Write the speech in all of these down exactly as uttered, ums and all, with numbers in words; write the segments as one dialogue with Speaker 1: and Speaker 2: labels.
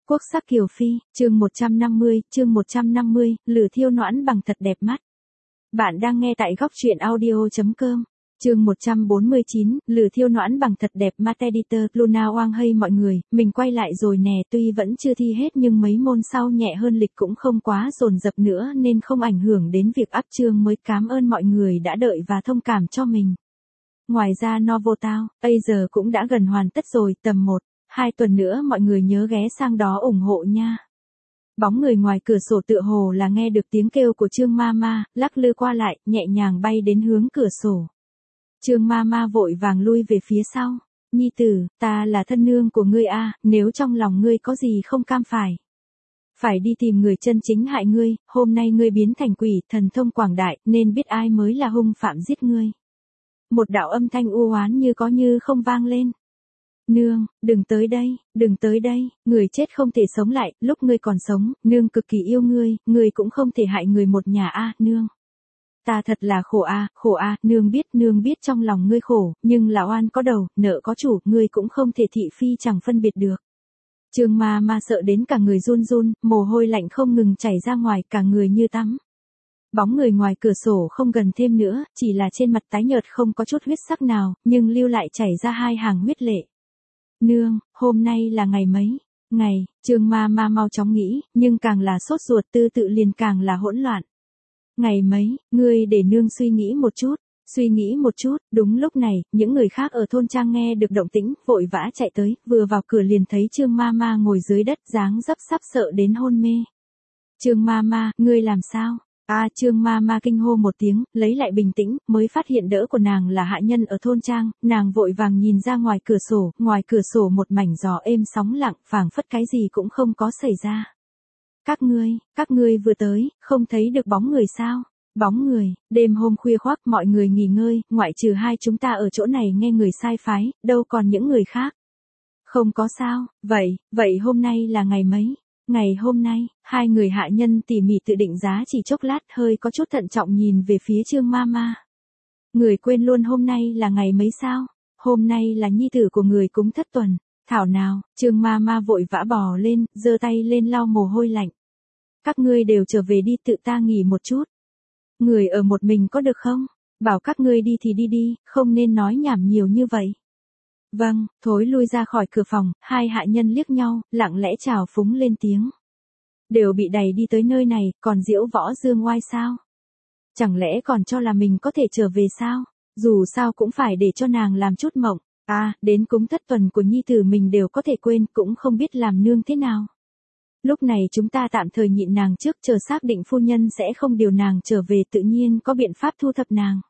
Speaker 1: Quốc sắc Kiều Phi, chương một trăm năm mươi, chương một trăm năm mươi, lửa thiêu noãn bằng thật đẹp mắt. Bạn đang nghe tại góc truyện audio.com. Chương một trăm bốn mươi chín, lửa thiêu noãn bằng thật đẹp mắt editor, Luna oang hay mọi người, mình quay lại rồi nè, tuy vẫn chưa thi hết nhưng mấy môn sau nhẹ hơn lịch cũng không quá dồn dập nữa nên không ảnh hưởng đến việc up chương mới. Cảm ơn mọi người đã đợi và thông cảm cho mình. Ngoài ra Novotel, bây giờ cũng đã gần hoàn tất rồi, tầm một, hai tuần nữa mọi người nhớ ghé sang đó ủng hộ nha. Bóng người ngoài cửa sổ tựa hồ là nghe được tiếng kêu của Trương Mama, lắc lư qua lại, nhẹ nhàng bay đến hướng cửa sổ. Trương Mama vội vàng lui về phía sau. Nhi tử, ta là thân nương của ngươi a, nếu trong lòng ngươi có gì không cam phải. Phải đi tìm người chân chính hại ngươi, hôm nay ngươi biến thành quỷ, thần thông quảng đại, nên biết ai mới là hung phạm giết ngươi. Một đạo âm thanh u oán như có như không vang lên. Nương, đừng tới đây, đừng tới đây, người chết không thể sống lại, lúc ngươi còn sống, nương cực kỳ yêu ngươi, ngươi cũng không thể hại người một nhà a, nương. Ta thật là khổ a, khổ a, nương biết, nương biết trong lòng ngươi khổ, nhưng là oan có đầu, nợ có chủ, ngươi cũng không thể thị phi chẳng phân biệt được. Trương Ma Ma sợ đến cả người run run, mồ hôi lạnh không ngừng chảy ra ngoài, cả người như tắm. Bóng người ngoài cửa sổ không gần thêm nữa, chỉ là trên mặt tái nhợt không có chút huyết sắc nào, nhưng lưu lại chảy ra hai hàng huyết lệ. Nương, hôm nay là ngày mấy? Ngày, Trương Ma Ma mau chóng nghĩ, nhưng càng là sốt ruột tư tự liền càng là hỗn loạn. Ngày mấy, ngươi để nương suy nghĩ một chút, suy nghĩ một chút, đúng lúc này, những người khác ở thôn trang nghe được động tĩnh, vội vã chạy tới, vừa vào cửa liền thấy Trương Ma Ma ngồi dưới đất dáng dấp sắp sợ đến hôn mê. Trương Ma Ma, ngươi làm sao? A à, Trương Ma Ma kinh hô một tiếng, lấy lại bình tĩnh, mới phát hiện đỡ của nàng là hạ nhân ở thôn trang, nàng vội vàng nhìn ra ngoài cửa sổ, ngoài cửa sổ một mảnh gió êm sóng lặng, phảng phất cái gì cũng không có xảy ra. Các ngươi, các ngươi vừa tới, không thấy được bóng người sao? Bóng người, đêm hôm khuya khoác mọi người nghỉ ngơi, ngoại trừ hai chúng ta ở chỗ này nghe người sai phái, đâu còn những người khác. Không có sao, vậy, vậy hôm nay là ngày mấy? Ngày hôm nay, hai người hạ nhân tỉ mỉ tự định giá chỉ chốc lát hơi có chút thận trọng nhìn về phía Trương Mama. Người quên luôn hôm nay là ngày mấy sao? Hôm nay là nhi tử của người cúng thất tuần. Thảo nào, Trương Mama vội vã bò lên, giơ tay lên lau mồ hôi lạnh. Các ngươi đều trở về đi, tự ta nghỉ một chút. Người ở một mình có được không? Bảo các ngươi đi thì đi đi, không nên nói nhảm nhiều như vậy. Vâng, thối lui ra khỏi cửa phòng, hai hạ nhân liếc nhau, lặng lẽ chào phúng lên tiếng. Đều bị đẩy đi tới nơi này, còn diễu võ dương oai sao? Chẳng lẽ còn cho là mình có thể trở về sao? Dù sao cũng phải để cho nàng làm chút mộng. À, đến cúng thất tuần của nhi tử mình đều có thể quên, cũng không biết làm nương thế nào. Lúc này chúng ta tạm thời nhịn nàng trước, chờ xác định phu nhân sẽ không điều nàng trở về, tự nhiên có biện pháp thu thập nàng.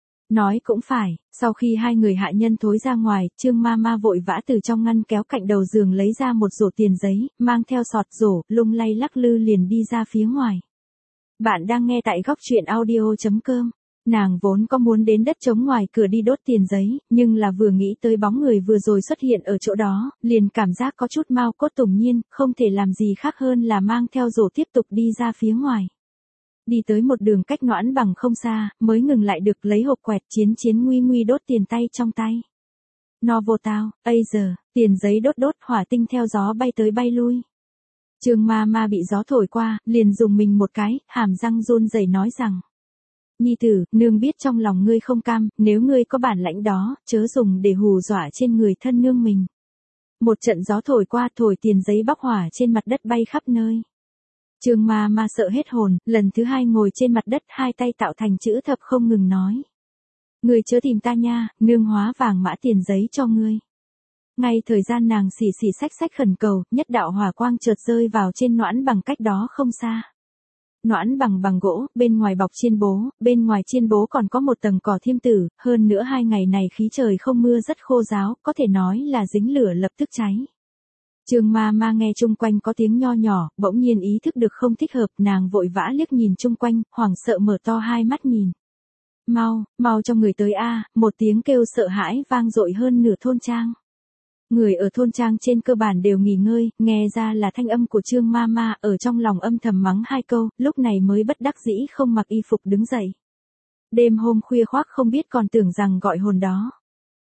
Speaker 1: Nói cũng phải, sau khi hai người hạ nhân thối ra ngoài, Trương Mama vội vã từ trong ngăn kéo cạnh đầu giường lấy ra một rổ tiền giấy, mang theo sọt rổ, lung lay lắc lư liền đi ra phía ngoài. Bạn đang nghe tại góc truyện audio.com. Nàng vốn có muốn đến đất trống ngoài cửa đi đốt tiền giấy, nhưng là vừa nghĩ tới bóng người vừa rồi xuất hiện ở chỗ đó, liền cảm giác có chút mau cốt tủng nhiên, không thể làm gì khác hơn là mang theo rổ tiếp tục đi ra phía ngoài. Đi tới một đường cách noãn bằng không xa, mới ngừng lại được lấy hộp quẹt chiến chiến nguy nguy đốt tiền tay trong tay. Novotel, bây giờ, tiền giấy đốt đốt hỏa tinh theo gió bay tới bay lui. Trương Ma Ma bị gió thổi qua, liền dùng mình một cái, hàm răng run rẩy nói rằng. Nhi tử, nương biết trong lòng ngươi không cam, nếu ngươi có bản lãnh đó, chớ dùng để hù dọa trên người thân nương mình. Một trận gió thổi qua thổi tiền giấy bóc hỏa trên mặt đất bay khắp nơi. Trương Ma Ma sợ hết hồn, lần thứ hai ngồi trên mặt đất hai tay tạo thành chữ thập không ngừng nói. Ngươi chớ tìm ta nha, nương hóa vàng mã tiền giấy cho ngươi. Ngay thời gian nàng xì xì xách xách khẩn cầu, nhất đạo hỏa quang chợt rơi vào trên noãn bằng cách đó không xa. Noãn bằng bằng gỗ, bên ngoài bọc chiên bố, bên ngoài chiên bố còn có một tầng cỏ thiêm tử, hơn nữa hai ngày này khí trời không mưa rất khô ráo, có thể nói là dính lửa lập tức cháy. Trương Ma Ma nghe chung quanh có tiếng nho nhỏ, bỗng nhiên ý thức được không thích hợp, nàng vội vã liếc nhìn chung quanh, hoảng sợ mở to hai mắt nhìn. Mau, mau cho người tới a, một tiếng kêu sợ hãi vang dội hơn nửa thôn trang. Người ở thôn trang trên cơ bản đều nghỉ ngơi, nghe ra là thanh âm của Trương Ma Ma, ở trong lòng âm thầm mắng hai câu, lúc này mới bất đắc dĩ không mặc y phục đứng dậy. Đêm hôm khuya khoác không biết còn tưởng rằng gọi hồn đó.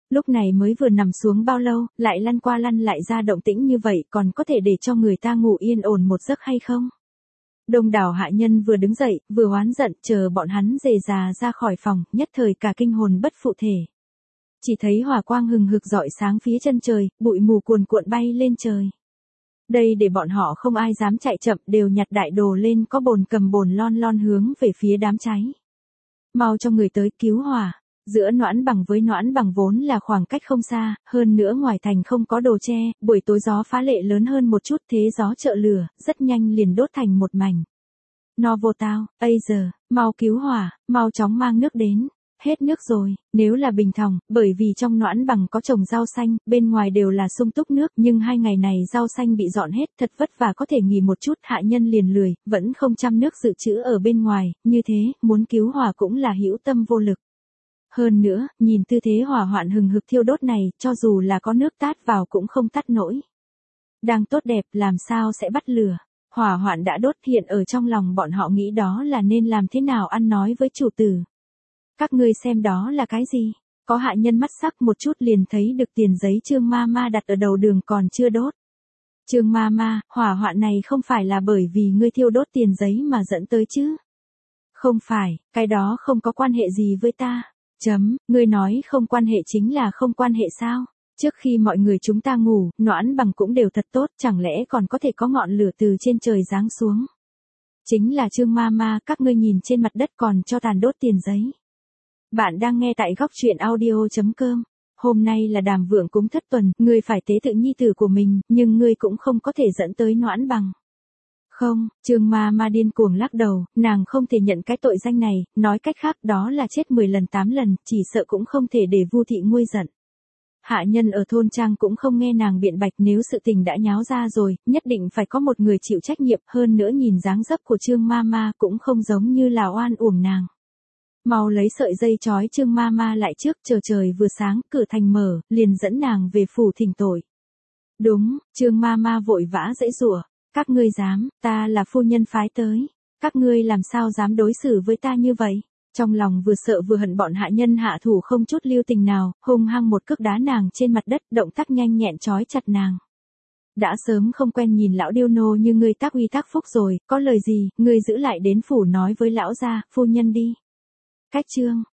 Speaker 1: Lúc này mới vừa nằm xuống bao lâu, lại lăn qua lăn lại ra động tĩnh như vậy còn có thể để cho người ta ngủ yên ổn một giấc hay không? Đông đảo hạ nhân vừa đứng dậy, vừa oán giận, chờ bọn hắn rề rà ra khỏi phòng, nhất thời cả kinh hồn bất phụ thể. Chỉ thấy hỏa quang hừng hực rọi sáng phía chân trời, bụi mù cuồn cuộn bay lên trời. Đây để bọn họ không ai dám chạy chậm, đều nhặt đại đồ lên, có bồn cầm bồn lon lon hướng về phía đám cháy. Mau cho người tới cứu hỏa. Giữa Noãn Bằng với Noãn Bằng vốn là khoảng cách không xa, hơn nữa ngoài thành không có đồ che, buổi tối gió phá lệ lớn hơn một chút, thế gió trợ lửa, rất nhanh liền đốt thành một mảnh. No vô tao, ây giờ, mau cứu hỏa, mau chóng mang nước đến. Hết nước rồi, nếu là bình thòng, bởi vì trong Noãn Bằng có trồng rau xanh, bên ngoài đều là sung túc nước, nhưng hai ngày này rau xanh bị dọn hết, thật vất vả có thể nghỉ một chút, hạ nhân liền lười, vẫn không chăm nước dự trữ ở bên ngoài, như thế, muốn cứu hỏa cũng là hữu tâm vô lực. Hơn nữa, nhìn tư thế hỏa hoạn hừng hực thiêu đốt này, cho dù là có nước tát vào cũng không tắt nổi. Đang tốt đẹp, làm sao sẽ bắt lửa? Hỏa hoạn đã đốt, hiện ở trong lòng bọn họ nghĩ đó là nên làm thế nào ăn nói với chủ tử. Các ngươi xem đó là cái gì? Có hạ nhân mắt sắc một chút liền thấy được tiền giấy Trương ma ma đặt ở đầu đường còn chưa đốt. Trương ma ma, hỏa hoạn này không phải là bởi vì ngươi thiêu đốt tiền giấy mà dẫn tới chứ? Không phải, cái đó không có quan hệ gì với ta. Chấm, ngươi nói không quan hệ chính là không quan hệ sao? Trước khi mọi người chúng ta ngủ, Noãn Bằng cũng đều thật tốt, chẳng lẽ còn có thể có ngọn lửa từ trên trời giáng xuống? Chính là Trương ma ma, các ngươi nhìn trên mặt đất còn cho tàn đốt tiền giấy. Bạn đang nghe tại góc truyện audio chấm com. Hôm nay là Đàm Vượng cúng thất tuần, ngươi phải tế tự nhi tử của mình, nhưng ngươi cũng không có thể dẫn tới Noãn Bằng. Không, Trương ma ma điên cuồng lắc đầu, nàng không thể nhận cái tội danh này, nói cách khác đó là chết mười lần tám lần, chỉ sợ cũng không thể để Vu thị nguôi giận. Hạ nhân ở thôn trang cũng không nghe nàng biện bạch, nếu sự tình đã nháo ra rồi, nhất định phải có một người chịu trách nhiệm, hơn nữa nhìn dáng dấp của Trương ma ma cũng không giống như là oan uổng nàng. Mau lấy sợi dây trói Trương ma ma lại trước, chờ trời vừa sáng, cửa thành mở, liền dẫn nàng về phủ thỉnh tội. Đúng, Trương ma ma vội vã giãy giụa. Các ngươi dám, ta là phu nhân phái tới. Các ngươi làm sao dám đối xử với ta như vậy? Trong lòng vừa sợ vừa hận bọn hạ nhân hạ thủ không chút lưu tình nào, hung hăng một cước đá nàng trên mặt đất, động tác nhanh nhẹn trói chặt nàng. Đã sớm không quen nhìn lão điêu nô như ngươi tác uy tác phúc rồi, có lời gì, ngươi giữ lại đến phủ nói với lão gia, phu nhân đi. Cách chương,